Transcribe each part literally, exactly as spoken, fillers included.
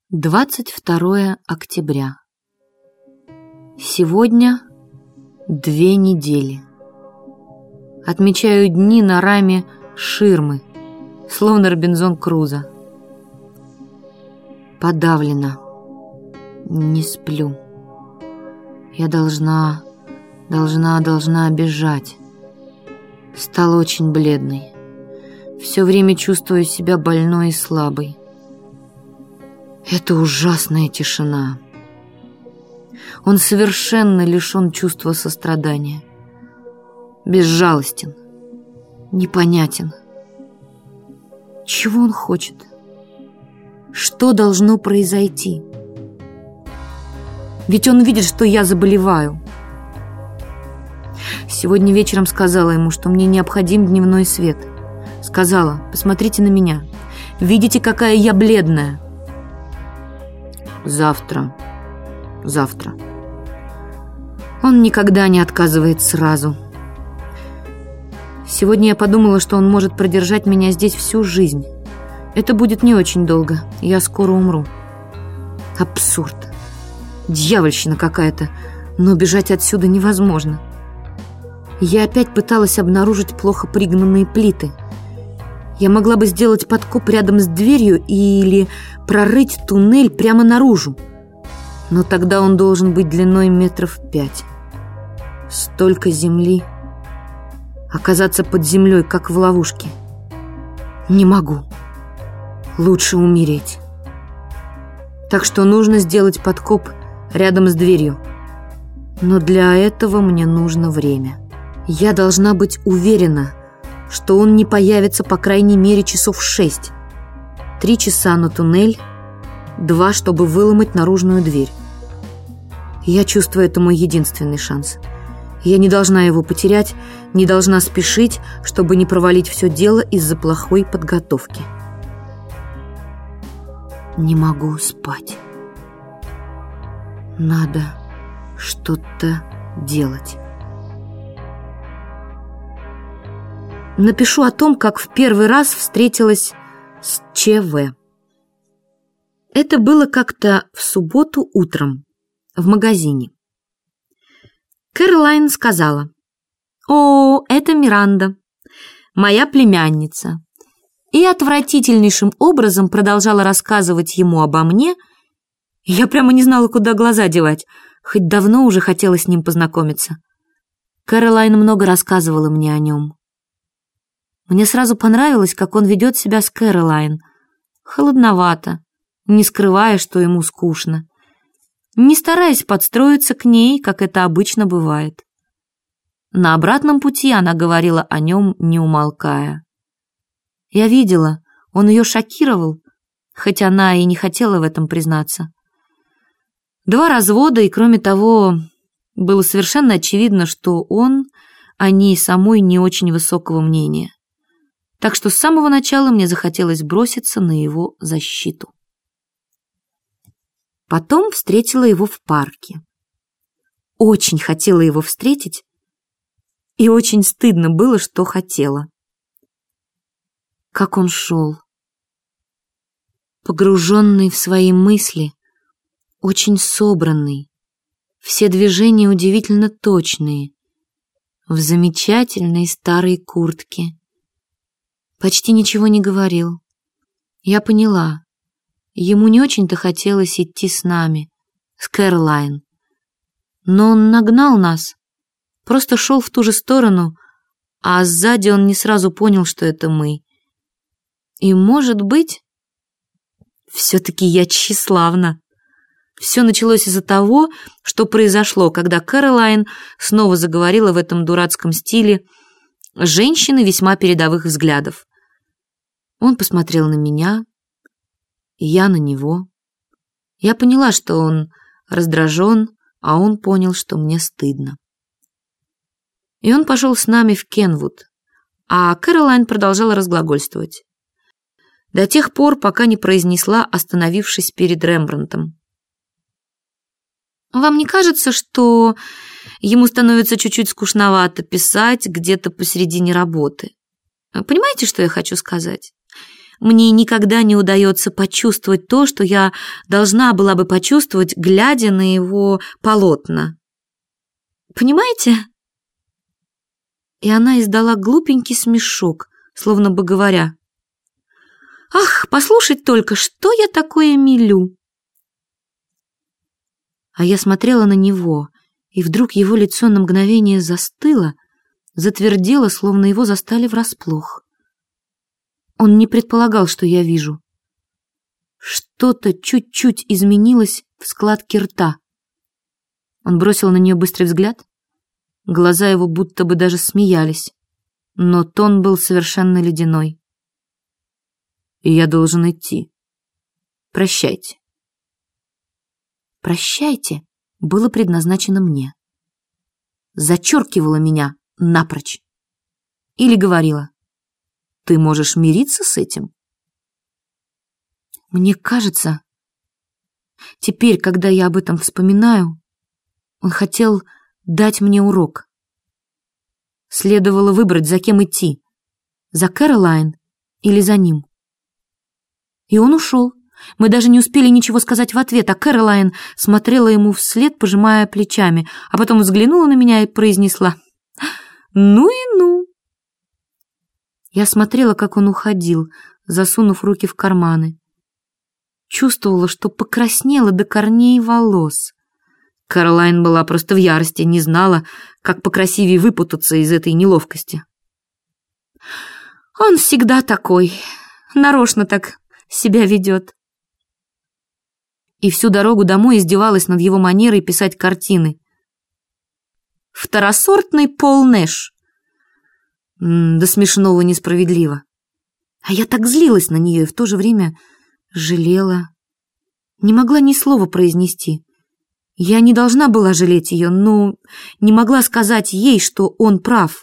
двадцать второе октября. Сегодня две недели. Отмечаю дни на раме ширмы, словно Робинзон Крузо. Подавлена. Не сплю. Я должна, должна, должна бежать. Стала очень бледной. Все время чувствую себя больной и слабой. Это ужасная тишина. Он совершенно лишен чувства сострадания. Безжалостен. Непонятен. Чего он хочет? Что должно произойти? Ведь он видит, что я заболеваю. Сегодня вечером сказала ему, что мне необходим дневной свет. Сказала: посмотрите на меня. Видите, какая я бледная? Завтра. Завтра. Он никогда не отказывает сразу. Сегодня я подумала, что он может продержать меня здесь всю жизнь. Это будет не очень долго. Я скоро умру. Абсурд. Дьявольщина какая-то. Но бежать отсюда невозможно. Я опять пыталась обнаружить плохо пригнанные плиты. Я могла бы сделать подкоп рядом с дверью или прорыть туннель прямо наружу. Но тогда он должен быть длиной метров пять. Столько земли. Оказаться под землей, как в ловушке. Не могу. Лучше умереть. Так что нужно сделать подкоп рядом с дверью. Но для этого мне нужно время. Я должна быть уверена, что он не появится по крайней мере часов шесть. Три часа на туннель, два, чтобы выломать наружную дверь. Я чувствую, это мой единственный шанс. Я не должна его потерять, не должна спешить, чтобы не провалить все дело из-за плохой подготовки. Не могу спать. Надо что-то делать. Напишу о том, как в первый раз встретилась с ЧВ. Это было как-то в субботу утром в магазине. Кэролайн сказала: «О, это Миранда, моя племянница», и отвратительнейшим образом продолжала рассказывать ему обо мне. Я прямо не знала, куда глаза девать, хоть давно уже хотела с ним познакомиться. Кэролайн много рассказывала мне о нем. Мне сразу понравилось, как он ведет себя с Кэролайн. Холодновато, не скрывая, что ему скучно, не стараясь подстроиться к ней, как это обычно бывает. На обратном пути она говорила о нем, не умолкая. Я видела, он ее шокировал, хоть она и не хотела в этом признаться. Два развода, и кроме того, было совершенно очевидно, что он о ней самой не очень высокого мнения. Так что с самого начала мне захотелось броситься на его защиту. Потом встретила его в парке. Очень хотела его встретить, и очень стыдно было, что хотела. Как он шел, погруженный в свои мысли, очень собранный, все движения удивительно точные, в замечательной старой куртке. Почти ничего не говорил. Я поняла, ему не очень-то хотелось идти с нами, с Кэролайн. Но он нагнал нас, просто шел в ту же сторону, а сзади он не сразу понял, что это мы. И, может быть, все-таки я тщеславна. Все началось из-за того, что произошло, когда Кэролайн снова заговорила в этом дурацком стиле женщины весьма передовых взглядов. Он посмотрел на меня, и я на него. Я поняла, что он раздражен, а он понял, что мне стыдно. И он пошел с нами в Кенвуд, а Кэролайн продолжала разглагольствовать. До тех пор, пока не произнесла, остановившись перед Рембрандтом: «Вам не кажется, что ему становится чуть-чуть скучновато писать где-то посередине работы? Понимаете, что я хочу сказать? мне никогда не удается почувствовать то, что я должна была бы почувствовать, глядя на его полотна. Понимаете? И она издала глупенький смешок, словно бы говоря: «Ах, послушать только, что я такое мелю!» А я смотрела на него, и вдруг его лицо на мгновение застыло, затвердело, словно его застали врасплох. Он не предполагал, что я вижу. Что-то чуть-чуть изменилось в складке рта. Он бросил на нее быстрый взгляд. Глаза его будто бы даже смеялись, но тон был совершенно ледяной. «И я должен идти. Прощайте». «Прощайте» было предназначено мне. Зачеркивало меня напрочь. Или говорила: «Ты можешь мириться с этим?» Мне кажется, теперь, когда я об этом вспоминаю, он хотел дать мне урок. Следовало выбрать, за кем идти: за Кэролайн или за ним. И он ушел. Мы даже не успели ничего сказать в ответ, а Кэролайн смотрела ему вслед, пожимая плечами, а потом взглянула на меня и произнесла: «Ну и ну». Я смотрела, как он уходил, засунув руки в карманы. Чувствовала, что покраснела до корней волос. Кэролайн была просто в ярости, не знала, как покрасивее выпутаться из этой неловкости. «Он всегда такой, нарочно так себя ведет». И всю дорогу домой издевалась над его манерой писать картины. Второсортный Пол Нэш. До смешного несправедливо. А я так злилась на нее и в то же время жалела. Не могла ни слова произнести. Я не должна была жалеть ее, но не могла сказать ей, что он прав.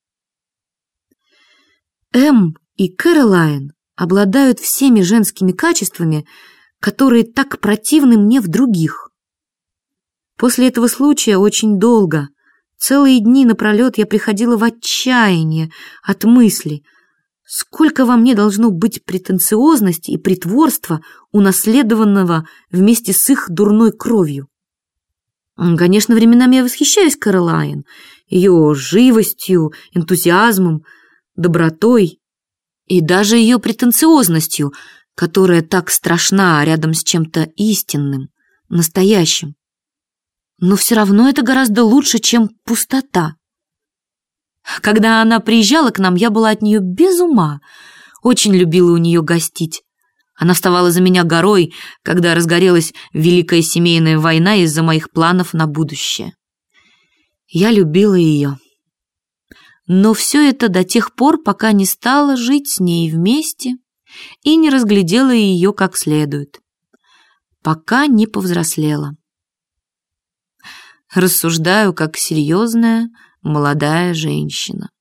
Эм и Кэролайн обладают всеми женскими качествами, которые так противны мне в других. После этого случая очень долго, целые дни напролет я приходила в отчаяние от мысли, сколько во мне должно быть претенциозности и притворства, унаследованного вместе с их дурной кровью. Конечно, временами я восхищаюсь Кэролайн, ее живостью, энтузиазмом, добротой и даже ее претенциозностью, которая так страшна рядом с чем-то истинным, настоящим. Но все равно это гораздо лучше, чем пустота. Когда она приезжала к нам, я была от нее без ума, очень любила у нее гостить. Она вставала за меня горой, когда разгорелась великая семейная война из-за моих планов на будущее. Я любила ее. Но все это до тех пор, пока не стала жить с ней вместе и не разглядела ее как следует, пока не повзрослела. Рассуждаю как серьезная молодая женщина.